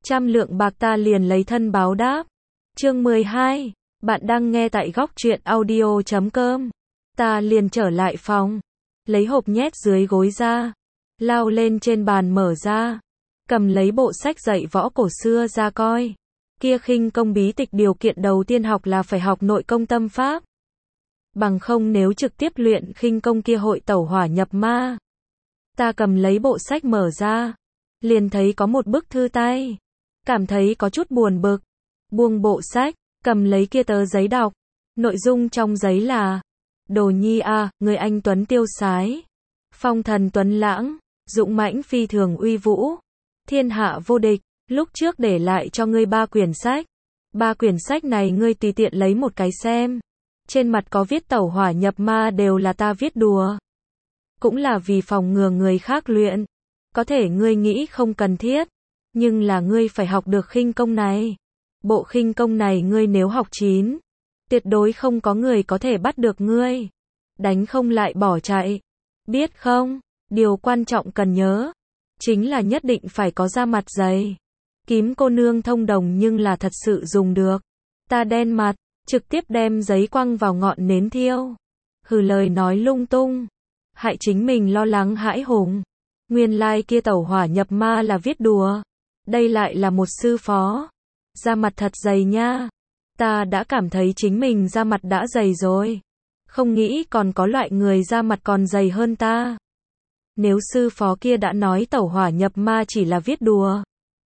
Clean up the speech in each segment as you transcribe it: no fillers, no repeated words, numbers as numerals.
100 lượng bạc ta liền lấy thân báo đáp. Chương 12. Bạn đang nghe tại góc truyện audio.com. Ta liền trở lại phòng, lấy hộp nhét dưới gối ra, lao lên trên bàn mở ra, cầm lấy bộ sách dạy võ cổ xưa ra coi. Kia khinh công bí tịch điều kiện đầu tiên học là phải học nội công tâm pháp. Bằng không nếu trực tiếp luyện khinh công kia hội tẩu hỏa nhập ma. Ta cầm lấy bộ sách mở ra, liền thấy có một bức thư tay, cảm thấy có chút buồn bực, buông bộ sách, cầm lấy kia tờ giấy đọc. Nội dung trong giấy là: Đồ Nhi a, người anh tuấn tiêu sái, phong thần tuấn lãng, dũng mãnh phi thường uy vũ, thiên hạ vô địch, lúc trước để lại cho ngươi 3 quyển sách. 3 quyển sách này ngươi tùy tiện lấy một cái xem. Trên mặt có viết tẩu hỏa nhập ma đều là ta viết đùa. Cũng là vì phòng ngừa người khác luyện. Có thể ngươi nghĩ không cần thiết, nhưng là ngươi phải học được khinh công này. Bộ khinh công này ngươi nếu học chín, tuyệt đối không có người có thể bắt được ngươi. Đánh không lại bỏ chạy. Biết không? Điều quan trọng cần nhớ, chính là nhất định phải có da mặt dày. Kím cô nương thông đồng nhưng là thật sự dùng được. Ta đen mặt, trực tiếp đem giấy quăng vào ngọn nến thiêu. Hừ, lời nói lung tung, hại chính mình lo lắng hãi hùng. Nguyên lai kia tẩu hỏa nhập ma là viết đùa. Đây lại là một sư phó. Da mặt thật dày nha. Ta đã cảm thấy chính mình da mặt đã dày rồi. Không nghĩ còn có loại người da mặt còn dày hơn ta. Nếu sư phó kia đã nói tẩu hỏa nhập ma chỉ là viết đùa,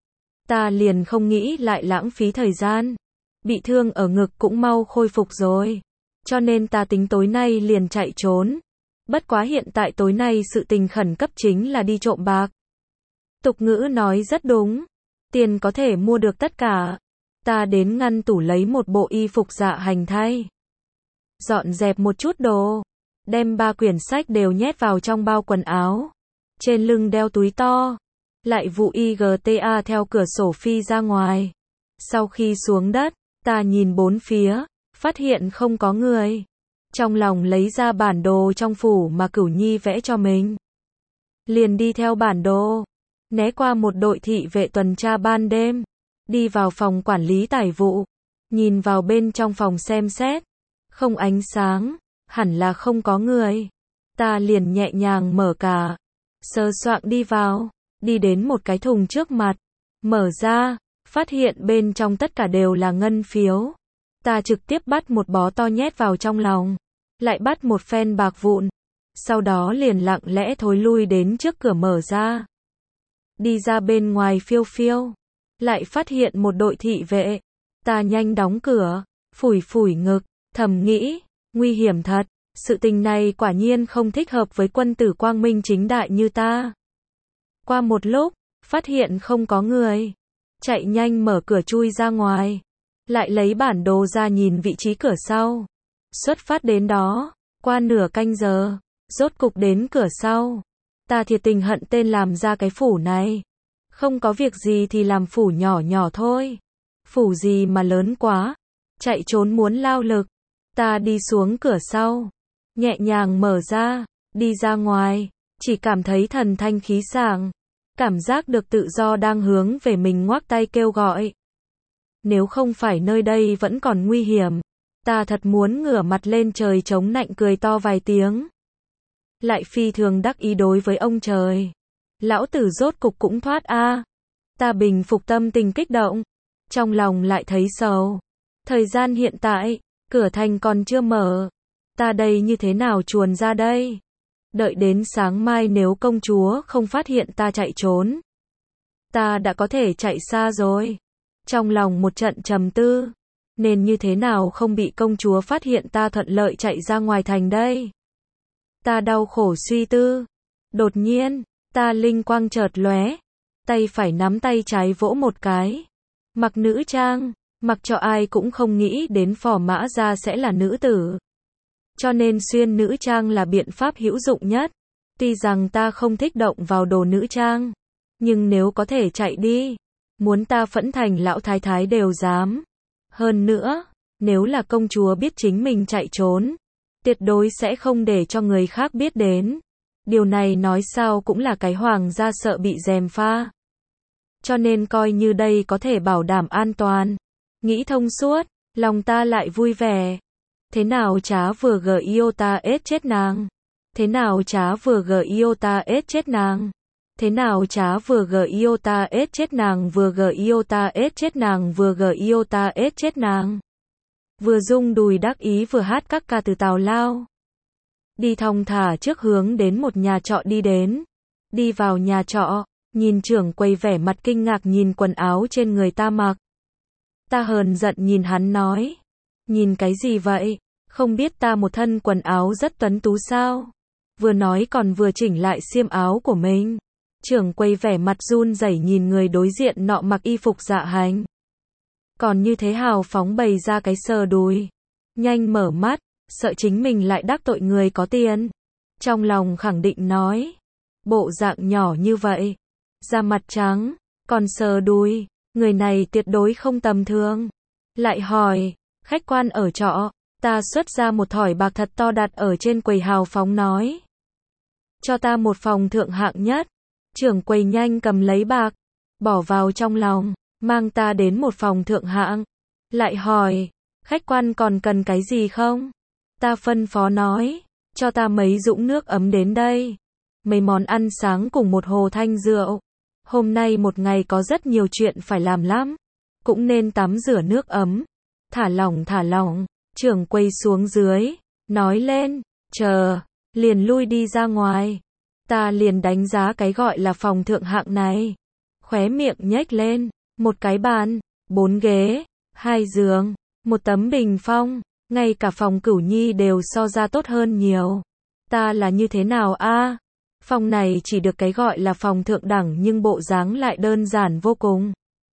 ta liền không nghĩ lại lãng phí thời gian. Bị thương ở ngực cũng mau khôi phục rồi. Cho nên ta tính tối nay liền chạy trốn. Bất quá hiện tại tối nay sự tình khẩn cấp chính là đi trộm bạc. Tục ngữ nói rất đúng. Tiền có thể mua được tất cả. Ta đến ngăn tủ lấy một bộ y phục dạ hành thay. Dọn dẹp một chút đồ. Đem 3 quyển sách đều nhét vào trong bao quần áo. Trên lưng đeo túi to. Lại vụ IGTA theo cửa sổ phi ra ngoài. Sau khi xuống đất, ta nhìn bốn phía, phát hiện không có người. Trong lòng lấy ra bản đồ trong phủ mà Cửu Nhi vẽ cho mình. Liền đi theo bản đồ, né qua một đội thị vệ tuần tra ban đêm, đi vào phòng quản lý tài vụ, nhìn vào bên trong phòng xem xét, không ánh sáng, hẳn là không có người. Ta liền nhẹ nhàng mở cả, sờ soạng đi vào, đi đến một cái thùng trước mặt, mở ra, phát hiện bên trong tất cả đều là ngân phiếu. Ta trực tiếp bắt một bó to nhét vào trong lòng, lại bắt một phen bạc vụn, sau đó liền lặng lẽ thối lui đến trước cửa mở ra. Đi ra bên ngoài phiêu phiêu, lại phát hiện một đội thị vệ. Ta nhanh đóng cửa, phủi phủi ngực, thầm nghĩ, nguy hiểm thật, sự tình này quả nhiên không thích hợp với quân tử quang minh chính đại như ta. Qua một lúc, phát hiện không có người, chạy nhanh mở cửa chui ra ngoài, lại lấy bản đồ ra nhìn vị trí cửa sau. Xuất phát đến đó, qua nửa canh giờ, rốt cục đến cửa sau. Ta thiệt tình hận tên làm ra cái phủ này. Không có việc gì thì làm phủ nhỏ nhỏ thôi. Phủ gì mà lớn quá, chạy trốn muốn lao lực. Ta đi xuống cửa sau, nhẹ nhàng mở ra, đi ra ngoài, chỉ cảm thấy thần thanh khí sảng. Cảm giác được tự do đang hướng về mình ngoác tay kêu gọi. Nếu không phải nơi đây vẫn còn nguy hiểm, ta thật muốn ngửa mặt lên trời chống nạnh cười to vài tiếng. Lại phi thường đắc ý đối với ông trời. Lão tử rốt cục cũng thoát a. Ta bình phục tâm tình kích động, trong lòng lại thấy sầu. Thời gian hiện tại, cửa thành còn chưa mở. Ta đây như thế nào chuồn ra đây? Đợi đến sáng mai nếu công chúa không phát hiện ta chạy trốn, ta đã có thể chạy xa rồi. Trong lòng một trận trầm tư, nên như thế nào không bị công chúa phát hiện ta thuận lợi chạy ra ngoài thành đây? Ta đau khổ suy tư. Đột nhiên, ta linh quang chợt lóe, tay phải nắm tay trái vỗ một cái. Mặc nữ trang, mặc cho ai cũng không nghĩ đến Phò Mã Gia sẽ là nữ tử. Cho nên xuyên nữ trang là biện pháp hữu dụng nhất. Tuy rằng ta không thích động vào đồ nữ trang, nhưng nếu có thể chạy đi, muốn ta phẫn thành lão thái thái đều dám. Hơn nữa, nếu là công chúa biết chính mình chạy trốn, tuyệt đối sẽ không để cho người khác biết đến. Điều này nói sao cũng là cái hoàng gia sợ bị gièm pha. cho nên coi như đây có thể bảo đảm an toàn. Nghĩ thông suốt, lòng ta lại vui vẻ. Thế nào chả vừa Giota ết chết nàng. Thế nào chả vừa Giota ết chết nàng. Thế nào chả vừa Giota ết chết nàng, vừa Giota ết chết nàng, vừa Giota ết chết nàng. Vừa rung đùi đắc ý vừa hát các ca từ tào lao. Đi thong thả trước hướng đến một nhà trọ đi đến. Đi vào nhà trọ, nhìn trưởng quầy vẻ mặt kinh ngạc nhìn quần áo trên người ta mặc. Ta hờn giận nhìn hắn nói. Nhìn cái gì vậy? Không biết ta một thân quần áo rất tuấn tú sao? Vừa nói còn vừa chỉnh lại xiêm áo của mình. Trưởng quầy vẻ mặt run rẩy nhìn người đối diện nọ mặc y phục dạ hành. Còn như thế hào phóng bày ra cái sờ đùi. Nhanh mở mắt, sợ chính mình lại đắc tội người có tiền. Trong lòng khẳng định nói. Bộ dạng nhỏ như vậy. Da mặt trắng, còn sờ đùi. Người này tuyệt đối không tầm thường. Lại hỏi, khách quan ở trọ. Ta xuất ra một thỏi bạc thật to đặt ở trên quầy hào phóng nói. Cho ta một phòng thượng hạng nhất. Trưởng quầy nhanh cầm lấy bạc. Bỏ vào trong lòng. Mang ta đến một phòng thượng hạng. Lại hỏi, khách quan còn cần cái gì không? Ta phân phó nói, cho ta mấy dũng nước ấm đến đây. Mấy món ăn sáng cùng một hồ thanh rượu. Hôm nay một ngày có rất nhiều chuyện phải làm lắm. Cũng nên tắm rửa nước ấm. Thả lỏng. Trưởng quầy xuống dưới. Nói lên, chờ. Liền lui đi ra ngoài. Ta liền đánh giá cái gọi là phòng thượng hạng này. Khóe miệng nhếch lên. Một cái bàn, 4 ghế, 2 giường, một tấm bình phong. Ngay cả phòng Cửu Nhi đều so ra tốt hơn nhiều. Ta là như thế nào a? Phòng này chỉ được cái gọi là phòng thượng đẳng nhưng bộ dáng lại đơn giản vô cùng.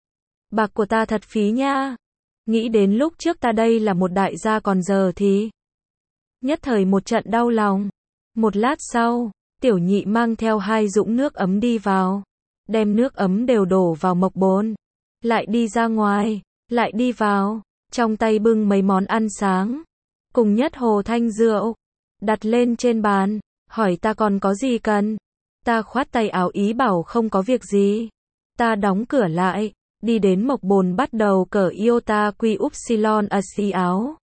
Bạc của ta thật phí nha. Nghĩ đến lúc trước ta đây là một đại gia còn giờ thì. Nhất thời một trận đau lòng. Một lát sau, Tiểu Nhị mang theo 2 dũng nước ấm đi vào. Đem nước ấm đều đổ vào mộc bồn. Lại đi ra ngoài, lại đi vào. Trong tay bưng mấy món ăn sáng. Cùng nhất hồ thanh rượu. Đặt lên trên bàn. Hỏi ta còn có gì cần. Ta khoát tay áo ý bảo không có việc gì. Ta đóng cửa lại. Đi đến mộc bồn bắt đầu cởi iota quy upsilon asi áo.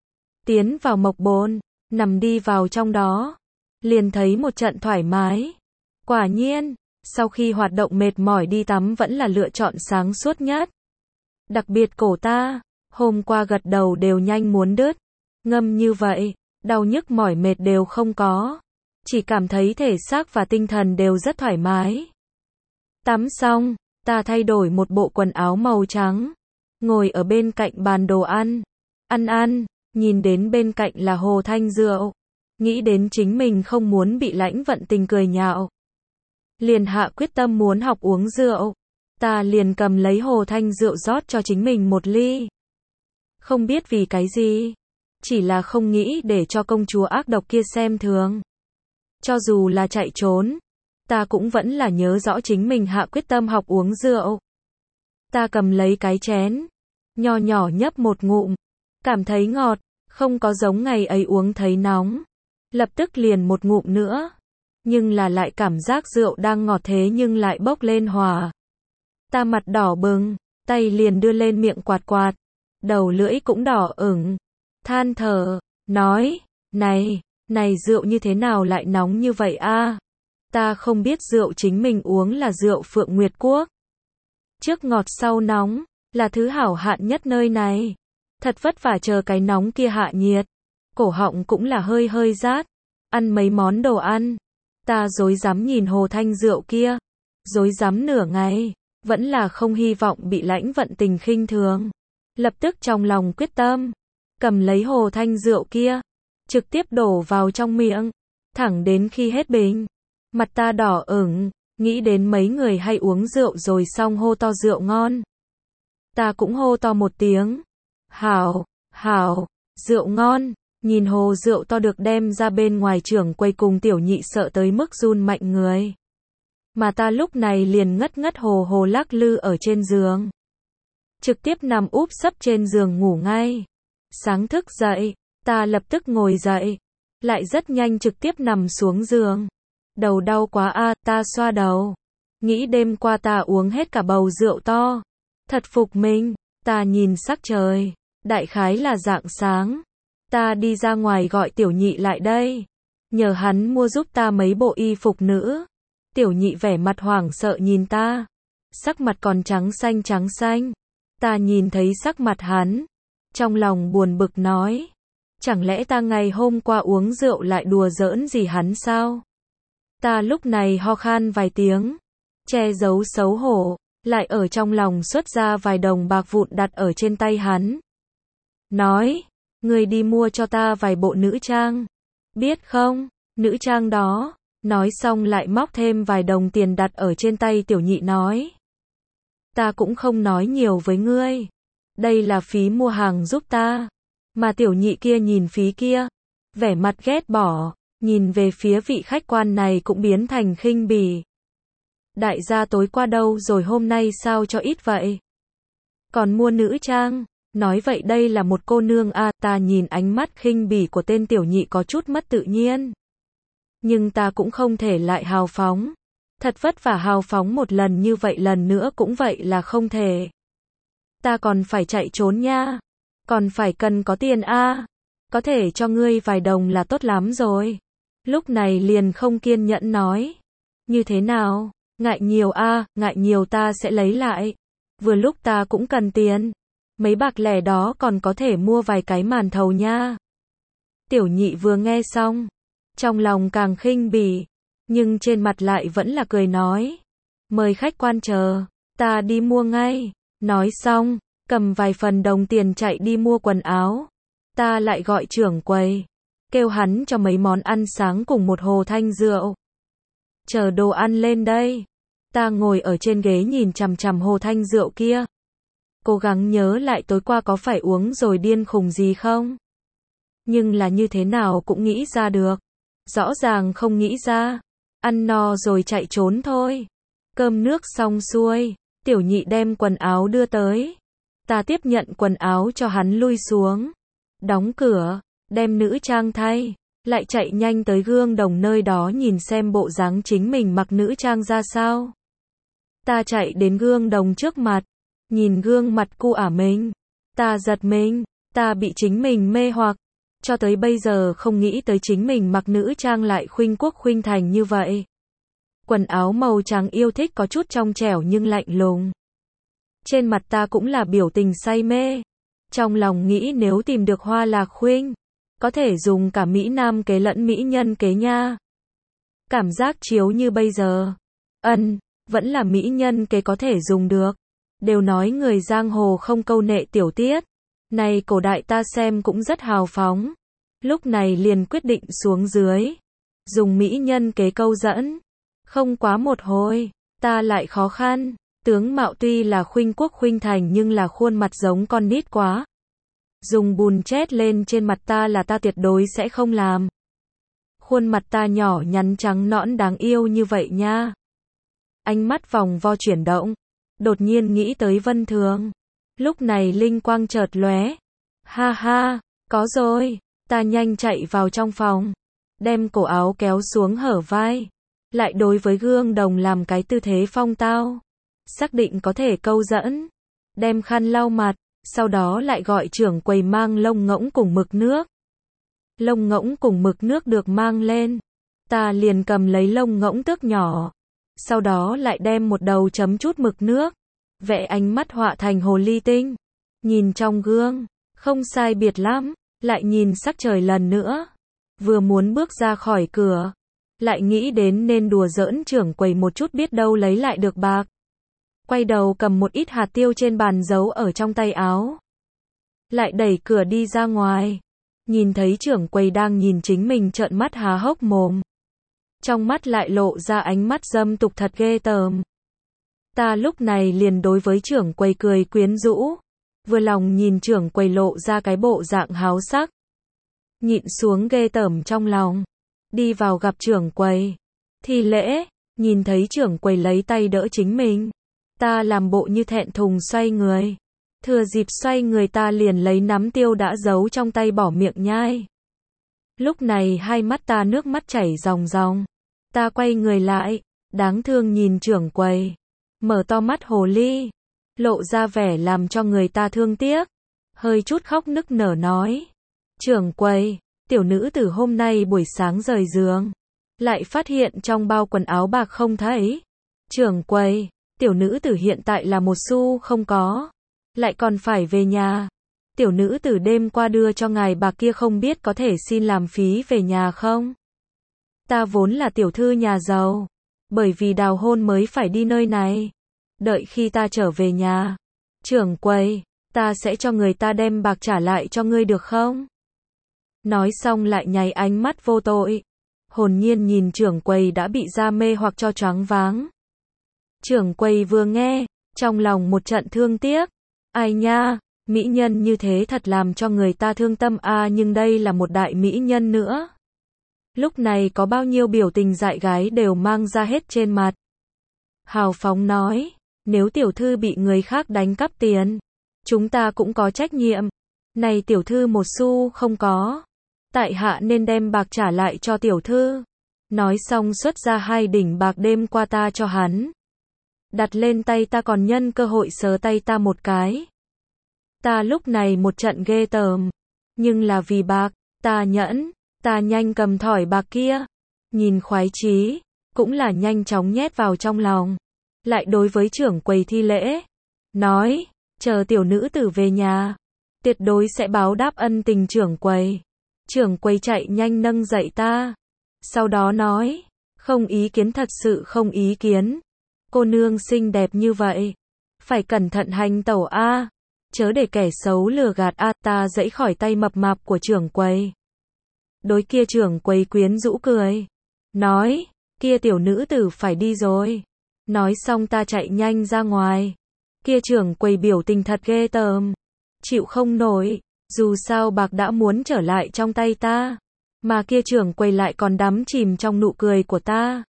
Tiến vào mộc bồn. Nằm đi vào trong đó. Liền thấy một trận thoải mái. Quả nhiên, sau khi hoạt động mệt mỏi đi tắm vẫn là lựa chọn sáng suốt nhất. Đặc biệt cổ ta. Hôm qua gật đầu đều nhanh muốn đứt. Ngâm như vậy, đau nhức mỏi mệt đều không có. Chỉ cảm thấy thể xác và tinh thần đều rất thoải mái. Tắm xong, ta thay đổi một bộ quần áo màu trắng. Ngồi ở bên cạnh bàn đồ ăn. Ăn, nhìn đến bên cạnh là hồ thanh rượu. Nghĩ đến chính mình không muốn bị Lãnh Vận Tình cười nhạo. Liền hạ quyết tâm muốn học uống rượu. Ta liền cầm lấy hồ thanh rượu rót cho chính mình một ly. Không biết vì cái gì. Chỉ là không nghĩ để cho công chúa ác độc kia xem thường. Cho dù là chạy trốn. Ta cũng vẫn là nhớ rõ chính mình hạ quyết tâm học uống rượu. Ta cầm lấy cái chén. Nho nhỏ nhấp một ngụm. Cảm thấy ngọt. Không có giống ngày ấy uống thấy nóng. Lập tức liền một ngụm nữa. Nhưng là lại cảm giác rượu đang ngọt thế nhưng lại bốc lên hòa. Ta mặt đỏ bừng. Tay liền đưa lên miệng quạt. Đầu lưỡi cũng đỏ ửng. Than thở. Nói. Này rượu như thế nào lại nóng như vậy a? Ta không biết rượu chính mình uống là rượu Phượng Nguyệt Quốc. Trước ngọt sau nóng. Là thứ hảo hạn nhất nơi này. Thật vất vả chờ cái nóng kia hạ nhiệt. Cổ họng cũng là hơi rát. Ăn mấy món đồ ăn. Ta rối rắm nhìn hồ thanh rượu kia. Rối rắm nửa ngày. Vẫn là không hy vọng bị Lãnh Vận Tình khinh thường. Lập tức trong lòng quyết tâm. Cầm lấy hồ thanh rượu kia. Trực tiếp đổ vào trong miệng. Thẳng đến khi hết bình. Mặt ta đỏ ửng. Nghĩ đến mấy người hay uống rượu rồi xong hô to rượu ngon. Ta cũng hô to một tiếng. Hảo, rượu ngon. Nhìn hồ rượu to được đem ra bên ngoài, trưởng quầy cùng Tiểu Nhị sợ tới mức run mạnh người. Mà ta lúc này liền ngất hồ lắc lư ở trên giường. Trực tiếp nằm úp sấp trên giường ngủ ngay. Sáng thức dậy, ta lập tức ngồi dậy. Lại rất nhanh trực tiếp nằm xuống giường. Đầu đau quá a, ta xoa đầu. nghĩ đêm qua ta uống hết cả bầu rượu to. Thật phục mình, ta nhìn sắc trời, đại khái là rạng sáng. Ta đi ra ngoài gọi tiểu nhị lại đây, nhờ hắn mua giúp ta mấy bộ y phục nữ. Tiểu nhị vẻ mặt hoảng sợ nhìn ta, sắc mặt còn trắng xanh. Ta nhìn thấy sắc mặt hắn, trong lòng buồn bực nói, chẳng lẽ ta ngày hôm qua uống rượu lại đùa giỡn gì hắn sao? Ta lúc này ho khan vài tiếng, che giấu xấu hổ, lại ở trong lòng xuất ra vài đồng bạc vụn đặt ở trên tay hắn. Nói, ngươi đi mua cho ta vài bộ nữ trang, biết không, nữ trang đó. Nói xong lại móc thêm vài đồng tiền đặt ở trên tay tiểu nhị nói. Ta cũng không nói nhiều với ngươi, đây là phí mua hàng giúp ta. Mà tiểu nhị kia nhìn phí kia, vẻ mặt ghét bỏ, nhìn về phía vị khách quan này cũng biến thành khinh bỉ. Đại gia tối qua đâu rồi hôm nay sao cho ít vậy? Còn mua nữ trang, nói vậy đây là một cô nương à? Ta nhìn ánh mắt khinh bỉ của tên tiểu nhị có chút mất tự nhiên. Nhưng ta cũng không thể lại hào phóng. Thật vất vả hào phóng một lần như vậy lần nữa cũng vậy là không thể. Ta còn phải chạy trốn nha. Còn phải cần có tiền a. Có thể cho ngươi vài đồng là tốt lắm rồi. Lúc này liền không kiên nhẫn nói. Như thế nào? Ngại nhiều a, ngại nhiều ta sẽ lấy lại. Vừa lúc ta cũng cần tiền. Mấy bạc lẻ đó còn có thể mua vài cái màn thầu nha. Tiểu nhị vừa nghe xong, trong lòng càng khinh bỉ, nhưng trên mặt lại vẫn là cười nói. Mời khách quan chờ, ta đi mua ngay. Nói xong, cầm vài phần đồng tiền chạy đi mua quần áo. Ta lại gọi trưởng quầy, kêu hắn cho mấy món ăn sáng cùng một hồ thanh rượu. Chờ đồ ăn lên đây. Ta ngồi ở trên ghế nhìn chằm chằm hồ thanh rượu kia. Cố gắng nhớ lại tối qua có phải uống rồi điên khùng gì không? Nhưng là như thế nào cũng nghĩ ra được. Rõ ràng không nghĩ ra. Ăn no rồi chạy trốn thôi. Cơm nước xong xuôi, tiểu nhị đem quần áo đưa tới. Ta tiếp nhận quần áo cho hắn lui xuống. Đóng cửa, đem nữ trang thay. Lại chạy nhanh tới gương đồng nơi đó nhìn xem bộ dáng chính mình mặc nữ trang ra sao. Ta chạy đến gương đồng trước mặt. Nhìn gương mặt cu ả mình. Ta giật mình, ta bị chính mình mê hoặc. Cho tới bây giờ không nghĩ tới chính mình mặc nữ trang lại khuynh quốc khuynh thành như vậy. Quần áo màu trắng yêu thích có chút trong trẻo nhưng lạnh lùng. Trên mặt ta cũng là biểu tình say mê. Trong lòng nghĩ nếu tìm được Hoa Lạc Khuynh, có thể dùng cả Mỹ Nam kế lẫn Mỹ Nhân kế nha. Cảm giác chiếu như bây giờ. Vẫn là Mỹ Nhân kế có thể dùng được. Đều nói người giang hồ không câu nệ tiểu tiết. Này cổ đại ta xem cũng rất hào phóng. Lúc này liền quyết định xuống dưới. Dùng Mỹ Nhân kế câu dẫn. Không quá một hồi, ta lại khó khăn. Tướng mạo tuy là khuynh quốc khuynh thành nhưng là khuôn mặt giống con nít quá. Dùng bùn chét lên trên mặt ta là ta tuyệt đối sẽ không làm. Khuôn mặt ta nhỏ nhắn trắng nõn đáng yêu như vậy nha. Ánh mắt vòng vo chuyển động. Đột nhiên nghĩ tới Vân Thường. Lúc này linh quang chợt lóe. Ha ha, có rồi. Ta nhanh chạy vào trong phòng. Đem cổ áo kéo xuống hở vai. Lại đối với gương đồng làm cái tư thế phong tao. Xác định có thể câu dẫn. Đem khăn lau mặt. Sau đó lại gọi trưởng quầy mang lông ngỗng cùng mực nước. Lông ngỗng cùng mực nước được mang lên. Ta liền cầm lấy lông ngỗng tước nhỏ. Sau đó lại đem một đầu chấm chút mực nước. Vẽ ánh mắt họa thành hồ ly tinh. Nhìn trong gương. Không sai biệt lắm. Lại nhìn sắc trời lần nữa. Vừa muốn bước ra khỏi cửa. Lại nghĩ đến nên đùa giỡn trưởng quầy một chút biết đâu lấy lại được bạc. Quay đầu cầm một ít hạt tiêu trên bàn giấu ở trong tay áo. Lại đẩy cửa đi ra ngoài. Nhìn thấy trưởng quầy đang nhìn chính mình trợn mắt há hốc mồm. Trong mắt lại lộ ra ánh mắt dâm tục thật ghê tởm. Ta lúc này liền đối với trưởng quầy cười quyến rũ. Vừa lòng nhìn trưởng quầy lộ ra cái bộ dạng háo sắc. Nhịn xuống ghê tởm trong lòng. Đi vào gặp trưởng quầy. Thi lễ, nhìn thấy trưởng quầy lấy tay đỡ chính mình. Ta làm bộ như thẹn thùng xoay người. Thừa dịp xoay người ta liền lấy nắm tiêu đã giấu trong tay bỏ miệng nhai. Lúc này hai mắt ta nước mắt chảy ròng ròng. Ta quay người lại, đáng thương nhìn trưởng quầy, mở to mắt hồ ly, lộ ra vẻ làm cho người ta thương tiếc, hơi chút khóc nức nở nói. Trưởng quầy, tiểu nữ tử hôm nay buổi sáng rời giường, lại phát hiện trong bao quần áo bạc không thấy. Trưởng quầy, tiểu nữ tử hiện tại là một xu không có, lại còn phải về nhà. Tiểu nữ tử đêm qua đưa cho ngài bạc kia không biết có thể xin làm phí về nhà không? Ta vốn là tiểu thư nhà giàu, bởi vì đào hôn mới phải đi nơi này. Đợi khi ta trở về nhà, trưởng quầy, ta sẽ cho người ta đem bạc trả lại cho ngươi được không? Nói xong lại nháy ánh mắt vô tội, hồn nhiên nhìn trưởng quầy đã bị ra mê hoặc cho choáng váng. Trưởng quầy vừa nghe, trong lòng một trận thương tiếc. Ai nha, mỹ nhân như thế thật làm cho người ta thương tâm à, nhưng đây là một đại mỹ nhân nữa. Lúc này có bao nhiêu biểu tình dại gái đều mang ra hết trên mặt. Hào phóng nói, nếu tiểu thư bị người khác đánh cắp tiền, chúng ta cũng có trách nhiệm. Này tiểu thư một xu không có, tại hạ nên đem bạc trả lại cho tiểu thư. Nói xong xuất ra 2 đỉnh bạc đêm qua ta cho hắn, đặt lên tay ta còn nhân cơ hội sờ tay ta một cái. Ta lúc này một trận ghê tởm, nhưng là vì bạc, ta nhẫn, ta nhanh cầm thỏi bạc kia, nhìn khoái chí, cũng là nhanh chóng nhét vào trong lòng, lại đối với trưởng quầy thi lễ, nói, chờ tiểu nữ tử về nhà, tuyệt đối sẽ báo đáp ân tình trưởng quầy. Trưởng quầy chạy nhanh nâng dậy ta, sau đó nói, không ý kiến, thật sự không ý kiến. Cô nương xinh đẹp như vậy, phải cẩn thận hành tẩu a, chớ để kẻ xấu lừa gạt a. Ta giãy khỏi tay mập mạp của trưởng quầy. Đối kia trưởng quầy quyến rũ cười, nói, kia tiểu nữ tử phải đi rồi. Nói xong ta chạy nhanh ra ngoài. Kia trưởng quầy biểu tình thật ghê tởm, chịu không nổi, dù sao bạc đã muốn trở lại trong tay ta, mà kia trưởng quầy lại còn đắm chìm trong nụ cười của ta.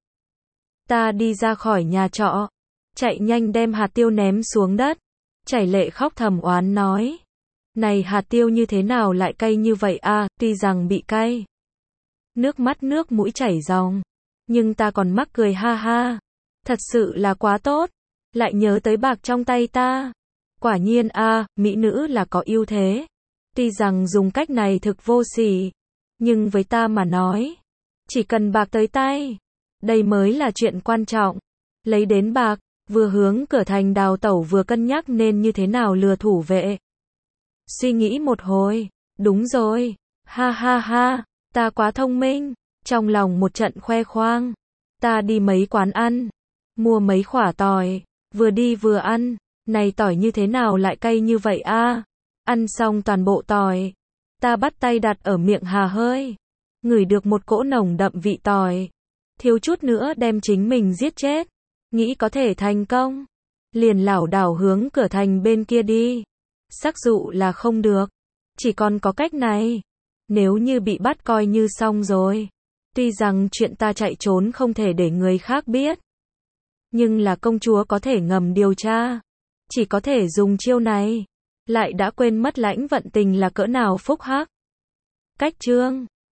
Ta đi ra khỏi nhà trọ, chạy nhanh đem hạt tiêu ném xuống đất, chảy lệ khóc thầm oán nói, này hạt tiêu như thế nào lại cay như vậy a, tuy rằng bị cay, nước mắt nước mũi chảy ròng, nhưng ta còn mắc cười ha ha, thật sự là quá tốt, lại nhớ tới bạc trong tay ta. Quả nhiên a, mỹ nữ là có ưu thế. Tuy rằng dùng cách này thực vô sỉ, nhưng với ta mà nói, chỉ cần bạc tới tay, đây mới là chuyện quan trọng. Lấy đến bạc, vừa hướng cửa thành đào tẩu vừa cân nhắc nên như thế nào lừa thủ vệ. Suy nghĩ một hồi, đúng rồi, ha ha ha, ta quá thông minh, trong lòng một trận khoe khoang. Ta đi mấy quán ăn, mua mấy quả tỏi, vừa đi vừa ăn, này tỏi như thế nào lại cay như vậy a? Ăn xong toàn bộ tỏi, ta bắt tay đặt ở miệng hà hơi, ngửi được một cỗ nồng đậm vị tỏi, thiếu chút nữa đem chính mình giết chết, nghĩ có thể thành công, liền lảo đảo hướng cửa thành bên kia đi. Sắc dụ là không được, chỉ còn có cách này, nếu như bị bắt coi như xong rồi. Tuy rằng chuyện ta chạy trốn không thể để người khác biết, nhưng là công chúa có thể ngầm điều tra, chỉ có thể dùng chiêu này, lại đã quên mất Lãnh Vận Tình là cỡ nào phúc hắc. Cách chương